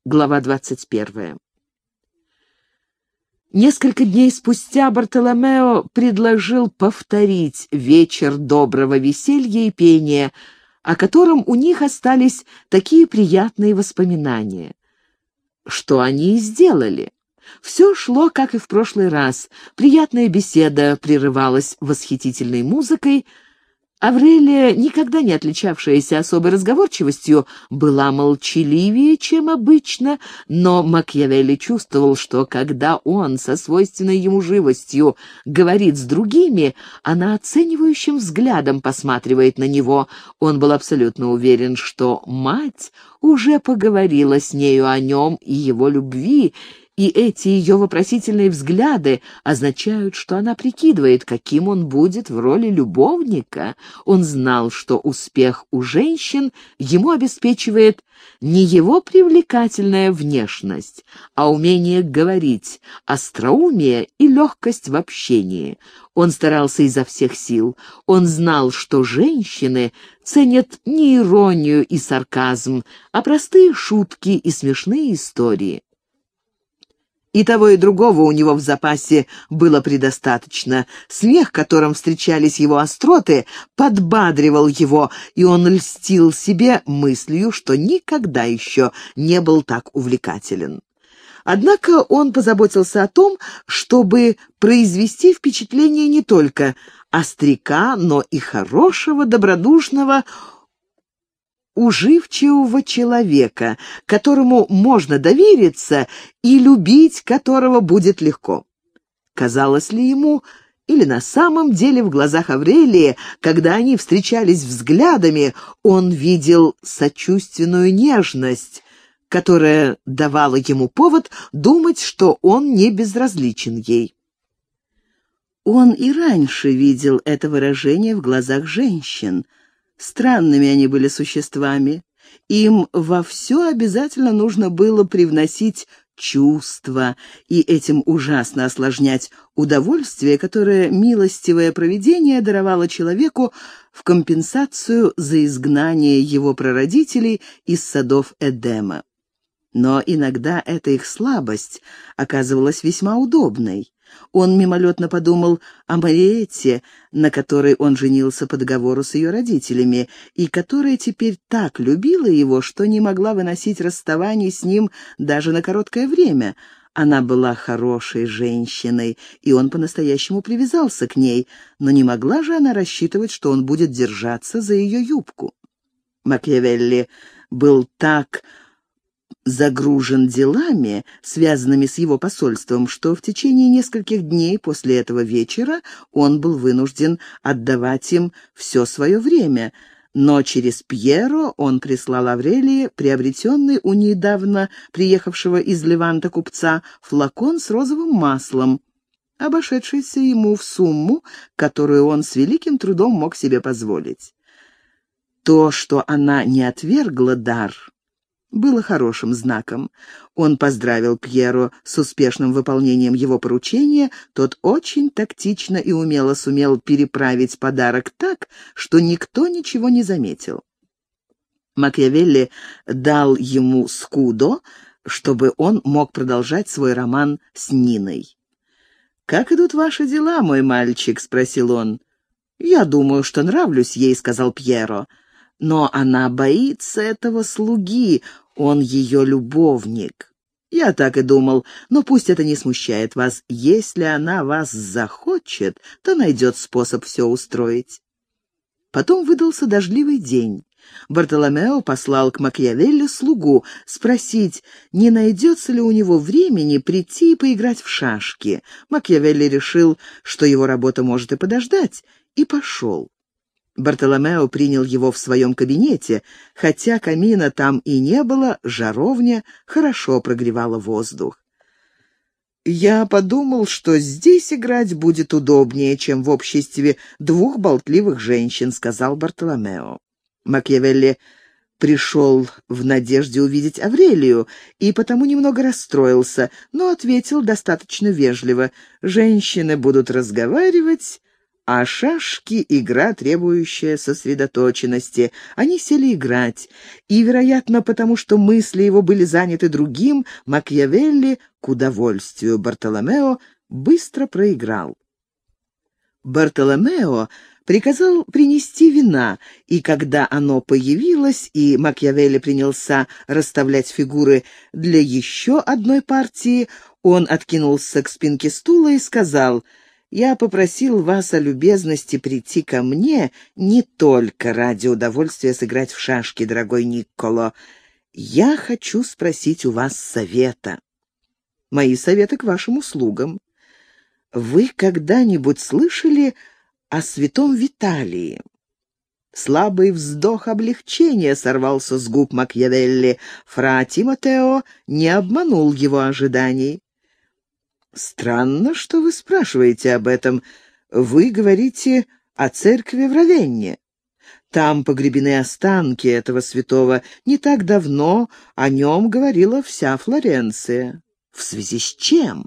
Глава 21. Несколько дней спустя Бартоломео предложил повторить вечер доброго веселья и пения, о котором у них остались такие приятные воспоминания. Что они и сделали. Все шло, как и в прошлый раз. Приятная беседа прерывалась восхитительной музыкой. Аврелия, никогда не отличавшаяся особой разговорчивостью, была молчаливее, чем обычно, но Макиавелли чувствовал, что когда он со свойственной ему живостью говорит с другими, она оценивающим взглядом посматривает на него. Он был абсолютно уверен, что мать уже поговорила с нею о нем и его любви, и эти ее вопросительные взгляды означают, что она прикидывает, каким он будет в роли любовника. Он знал, что успех у женщин ему обеспечивает не его привлекательная внешность, а умение говорить, остроумие и легкость в общении. Он старался изо всех сил. Он знал, что женщины ценят не иронию и сарказм, а простые шутки и смешные истории. И того, и другого у него в запасе было предостаточно. Смех, которым встречались его остроты, подбадривал его, и он льстил себе мыслью, что никогда еще не был так увлекателен. Однако он позаботился о том, чтобы произвести впечатление не только остряка, но и хорошего, добродушного, уживчивого человека, которому можно довериться и любить которого будет легко. Казалось ли ему, или на самом деле в глазах Аврелии, когда они встречались взглядами, он видел сочувственную нежность, которая давала ему повод думать, что он не безразличен ей. Он и раньше видел это выражение в глазах женщин. Странными они были существами. Им во все обязательно нужно было привносить чувства и этим ужасно осложнять удовольствие, которое милостивое провидение даровало человеку в компенсацию за изгнание его прародителей из садов Эдема. Но иногда эта их слабость оказывалась весьма удобной. Он мимолетно подумал о Мариэтте, на которой он женился по договору с ее родителями, и которая теперь так любила его, что не могла выносить расставаний с ним даже на короткое время. Она была хорошей женщиной, и он по-настоящему привязался к ней, но не могла же она рассчитывать, что он будет держаться за ее юбку. Макиавелли был так загружен делами, связанными с его посольством, что в течение нескольких дней после этого вечера он был вынужден отдавать им все свое время, но через Пьеро он прислал Аврелии приобретенный у недавно приехавшего из Леванта купца флакон с розовым маслом, обошедшийся ему в сумму, которую он с великим трудом мог себе позволить. То, что она не отвергла дар, было хорошим знаком. Он поздравил Пьеро с успешным выполнением его поручения, тот очень тактично и умело сумел переправить подарок так, что никто ничего не заметил. Макиавелли дал ему скудо, чтобы он мог продолжать свой роман с Ниной. «Как идут ваши дела, мой мальчик?» — спросил он. «Я думаю, что нравлюсь ей», — сказал Пьеро. «Но она боится этого слуги, он ее любовник». «Я так и думал, но пусть это не смущает вас. Если она вас захочет, то найдет способ все устроить». Потом выдался дождливый день. Бартоломео послал к Макиавелли слугу спросить, не найдется ли у него времени прийти и поиграть в шашки. Макиавелли решил, что его работа может и подождать, и пошел. Бартоломео принял его в своем кабинете. Хотя камина там и не было, жаровня хорошо прогревала воздух. «Я подумал, что здесь играть будет удобнее, чем в обществе двух болтливых женщин», — сказал Бартоломео. Макиавелли пришел в надежде увидеть Аврелию и потому немного расстроился, но ответил достаточно вежливо: «Женщины будут разговаривать, А шашки — игра, требующая сосредоточенности. Они сели играть, и, вероятно, потому что мысли его были заняты другим, Макиавелли, к удовольствию Бартоломео, быстро проиграл. Бартоломео приказал принести вина, и когда оно появилось, и Макиавелли принялся расставлять фигуры для еще одной партии, он откинулся к спинке стула и сказал: «Я попросил вас о любезности прийти ко мне не только ради удовольствия сыграть в шашки, дорогой Никколо. Я хочу спросить у вас совета. Мои советы к вашим услугам. Вы когда-нибудь слышали о святом Виталии?» Слабый вздох облегчения сорвался с губ Макиавелли. Фра Тимотео не обманул его ожиданий. «Странно, что вы спрашиваете об этом. Вы говорите о церкви в Равенне. Там погребены останки этого святого. Не так давно о нем говорила вся Флоренция. В связи с чем?»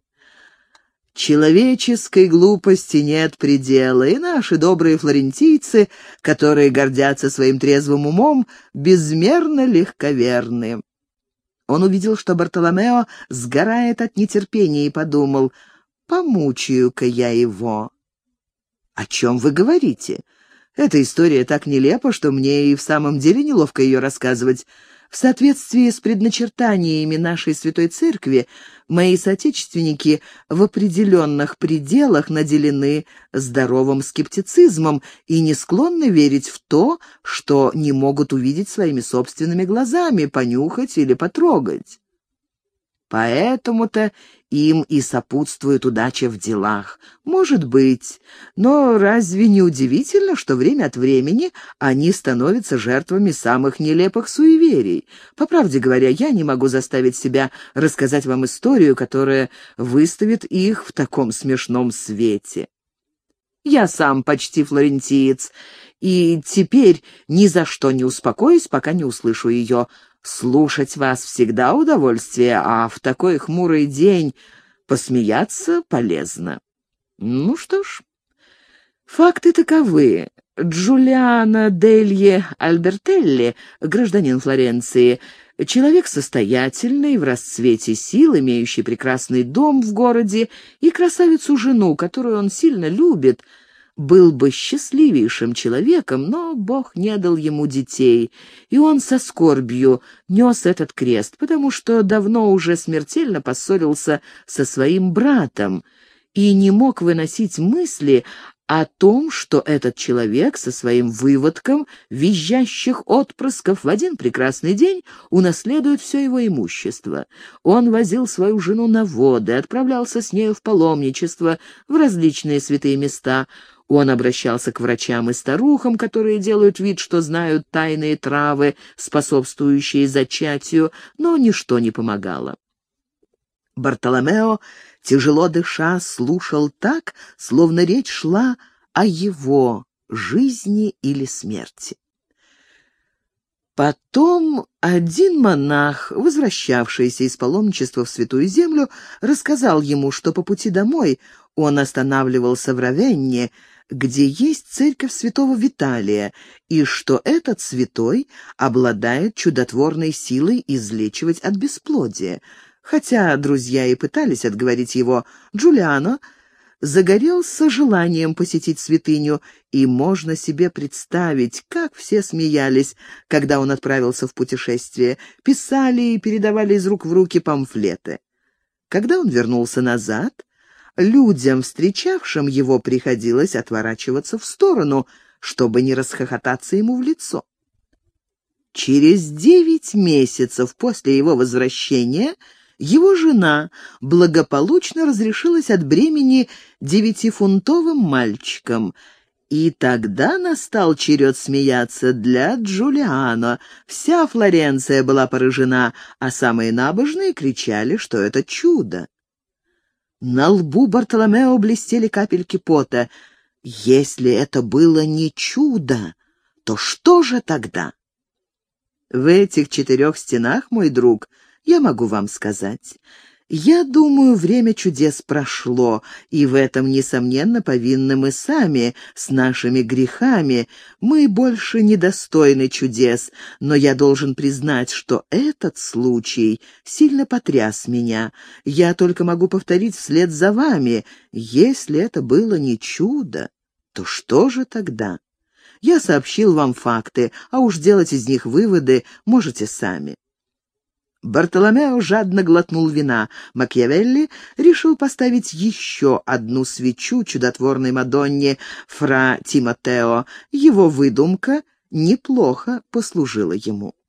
Человеческой глупости нет предела, и наши добрые флорентийцы, которые гордятся своим трезвым умом, безмерно легковерны. Он увидел, что Бартоломео сгорает от нетерпения, и подумал: «Помучаю-ка я его». «О чем вы говорите? Эта история так нелепа, что мне и в самом деле неловко ее рассказывать. В соответствии с предначертаниями нашей Святой Церкви, мои соотечественники в определенных пределах наделены здоровым скептицизмом и не склонны верить в то, что не могут увидеть своими собственными глазами, понюхать или потрогать. Поэтому-то им и сопутствует удача в делах. Может быть, но разве не удивительно, что время от времени они становятся жертвами самых нелепых суеверий? По правде говоря, я не могу заставить себя рассказать вам историю, которая выставит их в таком смешном свете. Я сам почти флорентиец, и теперь ни за что не успокоюсь, пока не услышу ее. Слушать вас всегда удовольствие, а в такой хмурый день посмеяться полезно. Ну что ж, факты таковы. Джулиано Делье Альбертелли, гражданин Флоренции, человек состоятельный, в расцвете сил, имеющий прекрасный дом в городе и красавицу-жену, которую он сильно любит, был бы счастливейшим человеком, но Бог не дал ему детей, и он со скорбью нес этот крест, потому что давно уже смертельно поссорился со своим братом и не мог выносить мысли о том, что этот человек со своим выводком визжащих отпрысков в один прекрасный день унаследует все его имущество. Он возил свою жену на воды, отправлялся с нею в паломничество, в различные святые места. Он обращался к врачам и старухам, которые делают вид, что знают тайные травы, способствующие зачатию, но ничто не помогало. Бартоломео, тяжело дыша, слушал так, словно речь шла о его жизни или смерти. Потом один монах, возвращавшийся из паломничества в Святую Землю, рассказал ему, что по пути домой он останавливался в Равенне, где есть церковь святого Виталия, и что этот святой обладает чудотворной силой излечивать от бесплодия. Хотя друзья и пытались отговорить его, Джулиано загорелся желанием посетить святыню, и можно себе представить, как все смеялись, когда он отправился в путешествие, писали и передавали из рук в руки памфлеты. Когда он вернулся назад, людям, встречавшим его, приходилось отворачиваться в сторону, чтобы не расхохотаться ему в лицо. Через 9 месяцев после его возвращения его жена благополучно разрешилась от бремени 9-фунтовым мальчиком, и тогда настал черед смеяться для Джулиано. Вся Флоренция была поражена, а самые набожные кричали, что это чудо. На лбу Бартоломео блестели капельки пота. Если это было не чудо, то что же тогда? В этих 4 стенах, мой друг, я могу вам сказать. Я думаю, время чудес прошло, и в этом, несомненно, повинны мы сами, с нашими грехами. Мы больше недостойны чудес, но я должен признать, что этот случай сильно потряс меня. Я только могу повторить вслед за вами: если это было не чудо, то что же тогда? Я сообщил вам факты, а уж делать из них выводы можете сами. Бартоломео жадно глотнул вина. Макиавелли решил поставить еще одну свечу чудотворной Мадонне Фра Тимотео. Его выдумка неплохо послужила ему.